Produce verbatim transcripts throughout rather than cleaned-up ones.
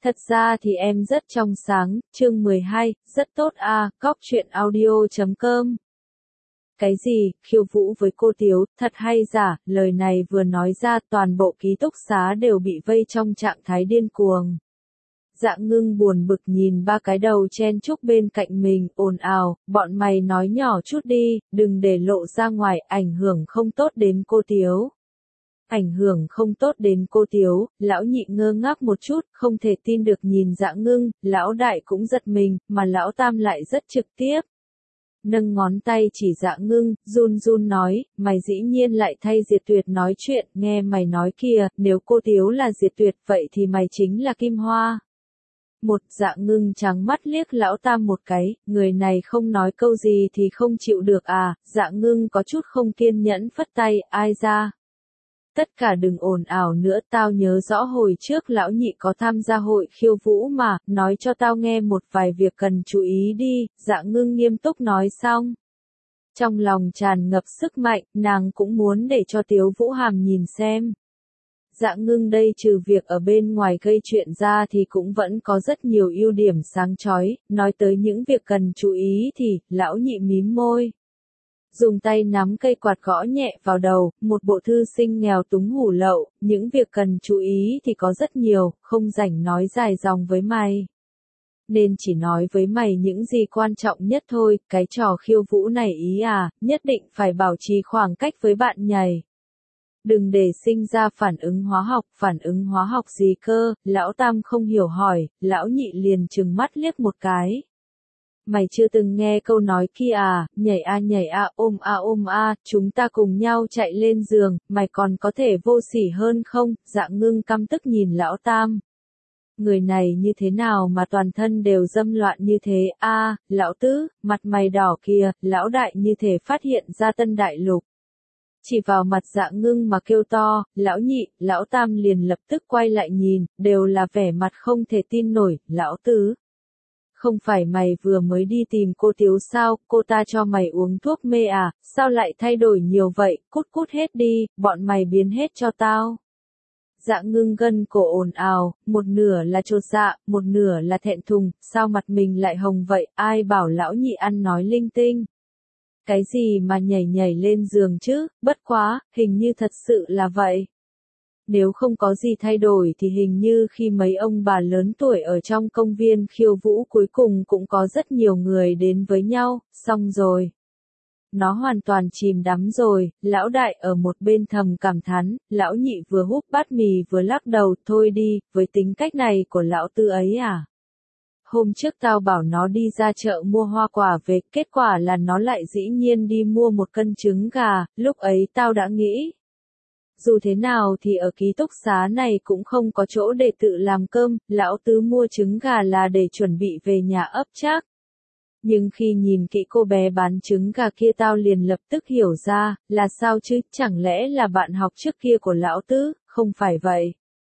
Thật ra thì em rất trong sáng, chương mười hai, rất tốt à, góc truyện audio chấm com. Cái gì, khiêu vũ với cô Tiếu, thật hay giả, lời này vừa nói ra toàn bộ ký túc xá đều bị vây trong trạng thái điên cuồng. Dạ Ngưng buồn bực nhìn ba cái đầu chen chúc bên cạnh mình, ồn ào, bọn mày nói nhỏ chút đi, đừng để lộ ra ngoài, ảnh hưởng không tốt đến cô Tiếu. Ảnh hưởng không tốt đến cô Tiếu, lão nhị ngơ ngác một chút, không thể tin được nhìn Dạ Ngưng, lão đại cũng giật mình, mà lão tam lại rất trực tiếp. Nâng ngón tay chỉ Dạ Ngưng, run run nói, mày dĩ nhiên lại thay Diệt Tuyệt nói chuyện, nghe mày nói kìa, nếu cô Tiếu là Diệt Tuyệt vậy thì mày chính là Kim Hoa. Một Dạ Ngưng trắng mắt liếc lão tam một cái, người này không nói câu gì thì không chịu được à, Dạ Ngưng có chút không kiên nhẫn phất tay, ai ra. Tất cả đừng ồn ào nữa, tao nhớ rõ hồi trước lão nhị có tham gia hội khiêu vũ mà, nói cho tao nghe một vài việc cần chú ý đi, Dạ Ngưng nghiêm túc nói xong. Trong lòng tràn ngập sức mạnh, nàng cũng muốn để cho Tiếu Vũ Hàm nhìn xem. Dạ Ngưng đây trừ việc ở bên ngoài gây chuyện ra thì cũng vẫn có rất nhiều ưu điểm sáng chói, nói tới những việc cần chú ý thì, lão nhị mím môi. Dùng tay nắm cây quạt gõ nhẹ vào đầu, một bộ thư sinh nghèo túng hủ lậu, những việc cần chú ý thì có rất nhiều, không rảnh nói dài dòng với mày. Nên chỉ nói với mày những gì quan trọng nhất thôi, cái trò khiêu vũ này ý à, nhất định phải bảo trì khoảng cách với bạn nhảy. Đừng để sinh ra phản ứng hóa học, phản ứng hóa học gì cơ, lão tam không hiểu hỏi, lão nhị liền trừng mắt liếc một cái. Mày chưa từng nghe câu nói kia à, nhảy a nhảy a ôm a ôm a, chúng ta cùng nhau chạy lên giường, mày còn có thể vô sỉ hơn không, Dạ Ngưng căm tức nhìn lão tam. Người này như thế nào mà toàn thân đều dâm loạn như thế, a à, lão tứ, mặt mày đỏ kìa, lão đại như thể phát hiện ra tân đại lục. Chỉ vào mặt Dạ Ngưng mà kêu to, lão nhị, lão tam liền lập tức quay lại nhìn, đều là vẻ mặt không thể tin nổi, lão tứ. Không phải mày vừa mới đi tìm cô Tiếu sao, cô ta cho mày uống thuốc mê à, sao lại thay đổi nhiều vậy, cút cút hết đi, bọn mày biến hết cho tao. Dạ Ngưng gân cổ ồn ào, một nửa là chột dạ, một nửa là thẹn thùng, sao mặt mình lại hồng vậy, ai bảo lão nhị ăn nói linh tinh. Cái gì mà nhảy nhảy lên giường chứ, bất quá, hình như thật sự là vậy. Nếu không có gì thay đổi thì hình như khi mấy ông bà lớn tuổi ở trong công viên khiêu vũ cuối cùng cũng có rất nhiều người đến với nhau, xong rồi. Nó hoàn toàn chìm đắm rồi, lão đại ở một bên thầm cảm thán, lão nhị vừa húp bát mì vừa lắc đầu, thôi đi, với tính cách này của lão tư ấy à. Hôm trước tao bảo nó đi ra chợ mua hoa quả về, kết quả là nó lại dĩ nhiên đi mua một cân trứng gà, lúc ấy tao đã nghĩ. Dù thế nào thì ở ký túc xá này cũng không có chỗ để tự làm cơm, lão tứ mua trứng gà là để chuẩn bị về nhà ấp chắc. Nhưng khi nhìn kỹ cô bé bán trứng gà kia tao liền lập tức hiểu ra, là sao chứ, chẳng lẽ là bạn học trước kia của lão tứ, không phải vậy.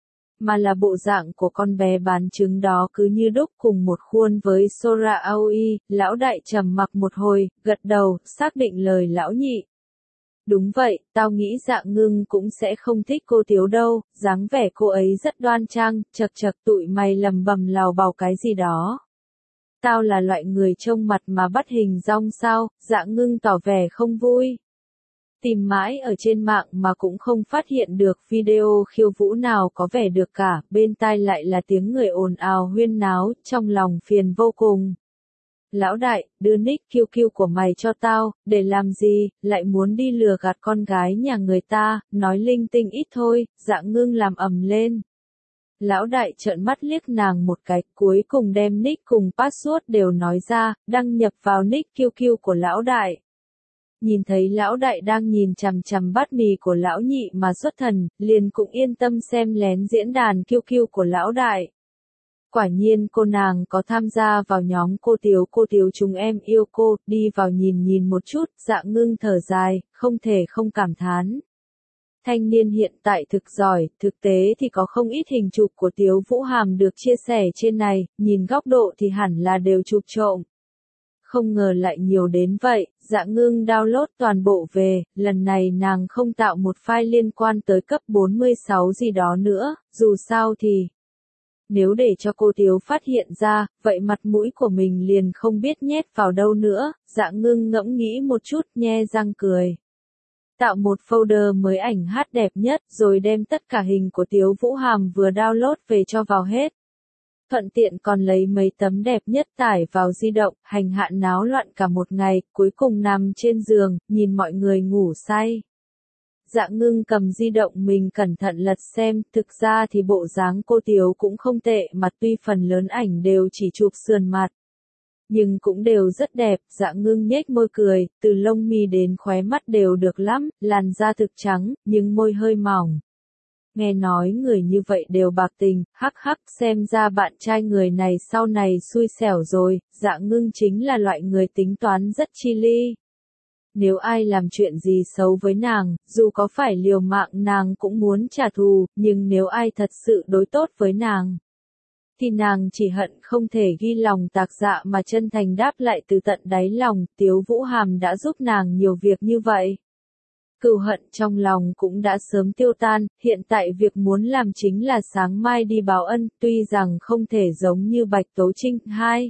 Mà là bộ dạng của con bé bán trứng đó cứ như đúc cùng một khuôn với Sora Aoi, lão đại trầm mặc một hồi, gật đầu, xác định lời lão nhị. Đúng vậy, tao nghĩ Dạ Ngưng cũng sẽ không thích cô Tiếu đâu, dáng vẻ cô ấy rất đoan trang, chật chật tụi mày lầm bầm lào bào cái gì đó. Tao là loại người trông mặt mà bắt hình dong sao, Dạ Ngưng tỏ vẻ không vui. Tìm mãi ở trên mạng mà cũng không phát hiện được video khiêu vũ nào có vẻ được cả, bên tai lại là tiếng người ồn ào huyên náo, trong lòng phiền vô cùng. Lão đại, đưa nick Q Q của mày cho tao, để làm gì, lại muốn đi lừa gạt con gái nhà người ta, nói linh tinh ít thôi, Dạ Ngưng làm ầm lên. Lão đại trợn mắt liếc nàng một cái, cuối cùng đem nick cùng password đều nói ra, đăng nhập vào nick Q Q của lão đại. Nhìn thấy lão đại đang nhìn chằm chằm bát mì của lão nhị mà xuất thần, liền cũng yên tâm xem lén diễn đàn Q Q của lão đại. Quả nhiên cô nàng có tham gia vào nhóm cô Tiếu cô Tiếu chúng em yêu cô, đi vào nhìn nhìn một chút, Dạ Ngưng thở dài, không thể không cảm thán. Thanh niên hiện tại thực giỏi, thực tế thì có không ít hình chụp của Tiếu Vũ Hàm được chia sẻ trên này, nhìn góc độ thì hẳn là đều chụp trộm. Không ngờ lại nhiều đến vậy, Dạ Ngưng download toàn bộ về, lần này nàng không tạo một file liên quan tới cấp bốn mươi sáu gì đó nữa, dù sao thì Nếu để cho cô Tiếu phát hiện ra, vậy mặt mũi của mình liền không biết nhét vào đâu nữa, Dạ Ngưng ngẫm nghĩ một chút nhe răng cười. Tạo một folder mới ảnh hát đẹp nhất rồi đem tất cả hình của Tiếu Vũ Hàm vừa download về cho vào hết. Thuận tiện còn lấy mấy tấm đẹp nhất tải vào di động, hành hạ náo loạn cả một ngày, cuối cùng nằm trên giường, nhìn mọi người ngủ say. Dạ Ngưng cầm di động mình cẩn thận lật xem, thực ra thì bộ dáng cô Tiếu cũng không tệ mà tuy phần lớn ảnh đều chỉ chụp sườn mặt. Nhưng cũng đều rất đẹp, Dạ Ngưng nhếch môi cười, từ lông mi đến khóe mắt đều được lắm, làn da thực trắng, nhưng môi hơi mỏng. Nghe nói người như vậy đều bạc tình, hắc hắc, xem ra bạn trai người này sau này xui xẻo rồi, Dạ Ngưng chính là loại người tính toán rất chi ly. Nếu ai làm chuyện gì xấu với nàng, dù có phải liều mạng nàng cũng muốn trả thù, nhưng nếu ai thật sự đối tốt với nàng, thì nàng chỉ hận không thể ghi lòng tạc dạ mà chân thành đáp lại từ tận đáy lòng. Tiếu Vũ Hàm đã giúp nàng nhiều việc như vậy. Cừu hận trong lòng cũng đã sớm tiêu tan, hiện tại việc muốn làm chính là sáng mai đi báo ân, tuy rằng không thể giống như Bạch Tố Trinh hai.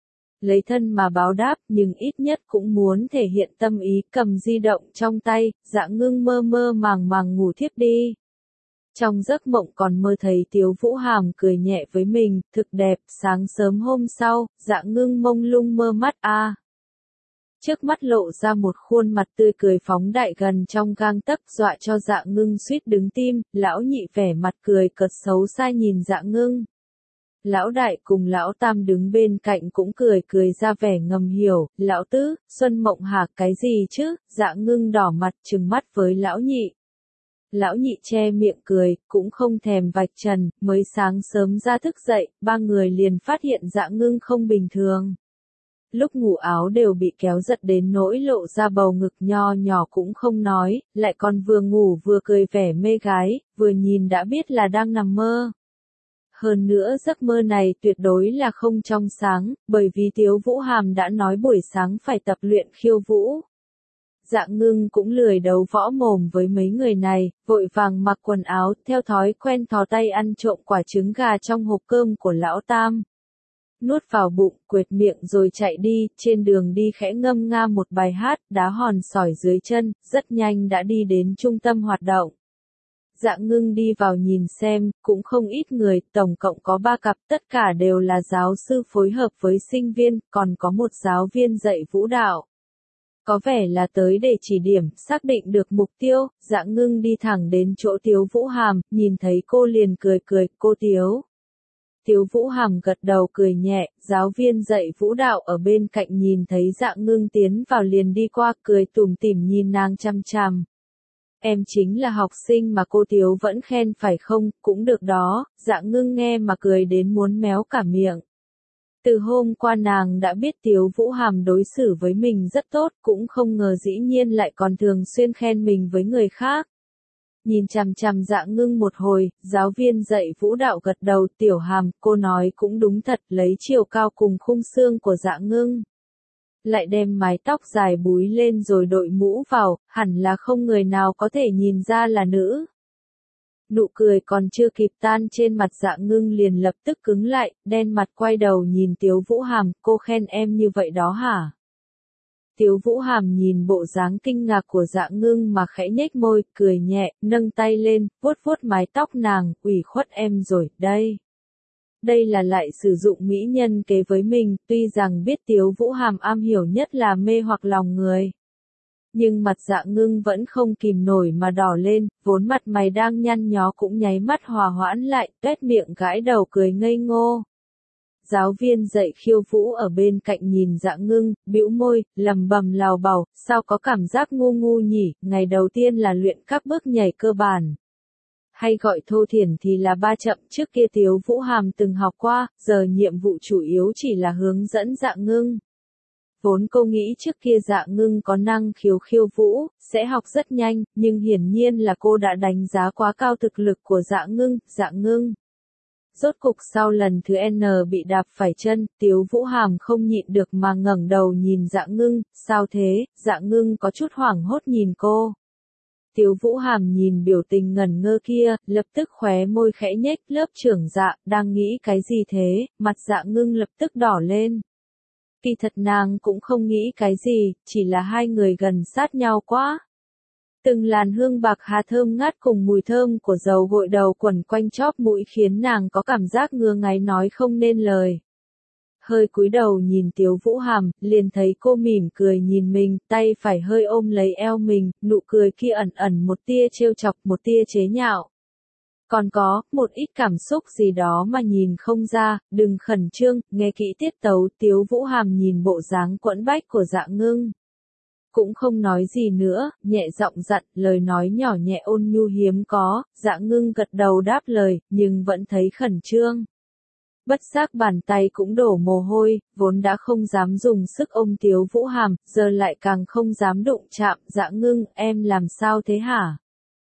Lấy thân mà báo đáp, nhưng ít nhất cũng muốn thể hiện tâm ý, cầm di động trong tay, Dạ Ngưng mơ mơ màng màng ngủ thiếp đi. Trong giấc mộng còn mơ thấy Tiếu Vũ Hàm cười nhẹ với mình, thực đẹp, sáng sớm hôm sau, Dạ Ngưng mông lung mơ mắt a. À. Trước mắt lộ ra một khuôn mặt tươi cười phóng đại gần trong gang tấc, dọa cho Dạ Ngưng suýt đứng tim, lão nhị vẻ mặt cười cợt xấu xa nhìn Dạ Ngưng. Lão đại cùng lão tam đứng bên cạnh cũng cười cười ra vẻ ngầm hiểu, lão tứ, Xuân Mộng hả, cái gì chứ, Dạ Ngưng đỏ mặt trừng mắt với lão nhị. Lão nhị che miệng cười, cũng không thèm vạch trần, mới sáng sớm ra thức dậy, ba người liền phát hiện Dạ Ngưng không bình thường. Lúc ngủ áo đều bị kéo giật đến nỗi lộ ra bầu ngực nho nhỏ cũng không nói, lại còn vừa ngủ vừa cười vẻ mê gái, vừa nhìn đã biết là đang nằm mơ. Hơn nữa giấc mơ này tuyệt đối là không trong sáng, bởi vì Tiếu Vũ Hàm đã nói buổi sáng phải tập luyện khiêu vũ. Dạ Ngưng cũng lười đấu võ mồm với mấy người này, vội vàng mặc quần áo, theo thói quen thò tay ăn trộm quả trứng gà trong hộp cơm của lão tam. Nuốt vào bụng, quệt miệng rồi chạy đi, trên đường đi khẽ ngâm nga một bài hát, đá hòn sỏi dưới chân, rất nhanh đã đi đến trung tâm hoạt động. Dạ Ngưng đi vào nhìn xem, cũng không ít người, tổng cộng có ba cặp, tất cả đều là giáo sư phối hợp với sinh viên, còn có một giáo viên dạy vũ đạo. Có vẻ là tới để chỉ điểm, xác định được mục tiêu, Dạ Ngưng đi thẳng đến chỗ Tiếu Vũ Hàm, nhìn thấy cô liền cười cười, cô Tiếu. Tiếu Vũ Hàm gật đầu cười nhẹ, giáo viên dạy vũ đạo ở bên cạnh nhìn thấy Dạ Ngưng tiến vào liền đi qua cười tủm tỉm nhìn nàng chăm chăm. Em chính là học sinh mà cô Tiếu vẫn khen phải không, cũng được đó, Dạ Ngưng nghe mà cười đến muốn méo cả miệng. Từ hôm qua nàng đã biết Tiếu Vũ Hàm đối xử với mình rất tốt, cũng không ngờ dĩ nhiên lại còn thường xuyên khen mình với người khác. Nhìn chằm chằm Dạ Ngưng một hồi, giáo viên dạy vũ đạo gật đầu, Tiểu Hàm, cô nói cũng đúng thật, lấy chiều cao cùng khung xương của Dạ Ngưng. Lại đem mái tóc dài búi lên rồi đội mũ vào, hẳn là không người nào có thể nhìn ra là nữ. Nụ cười còn chưa kịp tan trên mặt Dạ Ngưng liền lập tức cứng lại, đen mặt quay đầu nhìn Tiếu Vũ Hàm, cô khen em như vậy đó hả? Tiếu Vũ Hàm nhìn bộ dáng kinh ngạc của Dạ Ngưng mà khẽ nhếch môi, cười nhẹ, nâng tay lên, vuốt vuốt mái tóc nàng, ủy khuất em rồi, đây. Đây là lại sử dụng mỹ nhân kế với mình, tuy rằng biết Tiếu Vũ Hàm am hiểu nhất là mê hoặc lòng người. Nhưng mặt Dạ Ngưng vẫn không kìm nổi mà đỏ lên, vốn mặt mày đang nhăn nhó cũng nháy mắt hòa hoãn lại, tuét miệng gãi đầu cười ngây ngô. Giáo viên dạy khiêu vũ ở bên cạnh nhìn Dạ Ngưng, bĩu môi, lầm bầm lào bầu, sao có cảm giác ngu ngu nhỉ, ngày đầu tiên là luyện các bước nhảy cơ bản. Hay gọi thô thiển thì là ba chậm, trước kia Tiếu Vũ Hàm từng học qua, giờ nhiệm vụ chủ yếu chỉ là hướng dẫn Dạ Ngưng. Vốn cô nghĩ trước kia Dạ Ngưng có năng khiếu khiêu vũ, sẽ học rất nhanh, nhưng hiển nhiên là cô đã đánh giá quá cao thực lực của Dạ Ngưng, Dạ Ngưng. Rốt cục sau lần thứ N bị đạp phải chân, Tiếu Vũ Hàm không nhịn được mà ngẩng đầu nhìn Dạ Ngưng, sao thế, Dạ Ngưng có chút hoảng hốt nhìn cô. Tiếu Vũ Hàm nhìn biểu tình ngẩn ngơ kia, lập tức khóe môi khẽ nhếch, lớp trưởng Dạ, đang nghĩ cái gì thế, mặt Dạ Ngưng lập tức đỏ lên. Kỳ thật nàng cũng không nghĩ cái gì, chỉ là hai người gần sát nhau quá. Từng làn hương bạc hà thơm ngát cùng mùi thơm của dầu gội đầu quẩn quanh chóp mũi khiến nàng có cảm giác ngứa ngáy nói không nên lời. Hơi cúi đầu nhìn Tiếu Vũ Hàm, liền thấy cô mỉm cười nhìn mình, tay phải hơi ôm lấy eo mình, nụ cười kia ẩn ẩn một tia trêu chọc, một tia chế nhạo. Còn có, một ít cảm xúc gì đó mà nhìn không ra, đừng khẩn trương, nghe kỹ tiết tấu. Tiếu Vũ Hàm nhìn bộ dáng quẫn bách của Dạ Ngưng. Cũng không nói gì nữa, nhẹ giọng dặn, lời nói nhỏ nhẹ ôn nhu hiếm có. Dạ Ngưng gật đầu đáp lời, nhưng vẫn thấy khẩn trương. Bất giác bàn tay cũng đổ mồ hôi, vốn đã không dám dùng sức ôm Tiếu Vũ Hàm, giờ lại càng không dám đụng chạm. Dạ Ngưng, em làm sao thế hả?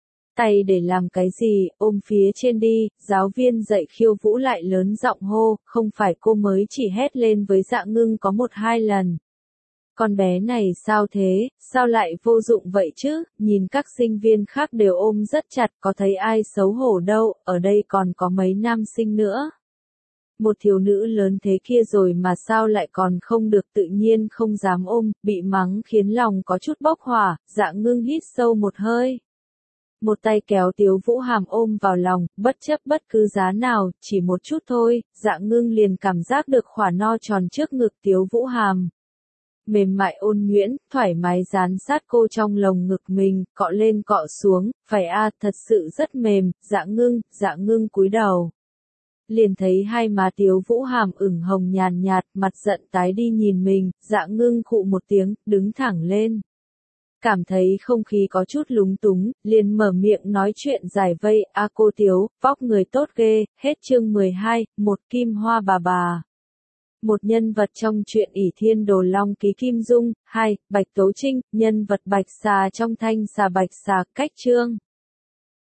Tay để làm cái gì, ôm phía trên đi. Giáo viên dạy khiêu vũ lại lớn giọng hô, không phải cô mới chỉ hét lên với Dạ Ngưng có một hai lần. Con bé này sao thế, sao lại vô dụng vậy chứ, nhìn các sinh viên khác đều ôm rất chặt, có thấy ai xấu hổ đâu, ở đây còn có mấy nam sinh nữa. Một thiếu nữ lớn thế kia rồi mà sao lại còn không được, tự nhiên không dám ôm, bị mắng khiến lòng có chút bốc hỏa. Dạ Ngưng hít sâu một hơi. Một tay kéo Tiếu Vũ Hàm ôm vào lòng, bất chấp bất cứ giá nào, chỉ một chút thôi. Dạ Ngưng liền cảm giác được khỏa no tròn trước ngực Tiếu Vũ Hàm. Mềm mại ôn nhuyễn, thoải mái dán sát cô trong lồng ngực mình, cọ lên cọ xuống, phải a, à, thật sự rất mềm. Dạ Ngưng, Dạ Ngưng cúi đầu. Liền thấy hai má Tiếu Vũ Hàm ửng hồng nhàn nhạt, mặt giận tái đi nhìn mình. Dạ Ngưng khụ một tiếng, đứng thẳng lên. Cảm thấy không khí có chút lúng túng, liền mở miệng nói chuyện giải vây. A cô Tiếu, vóc người tốt ghê. Hết chương mười hai, một Kim Hoa bà bà. Một nhân vật trong truyện ỷ thiên đồ long ký Kim Dung. Hai, Bạch Tố Trinh, nhân vật Bạch Xà trong Thanh Xà Bạch Xà. Cách chương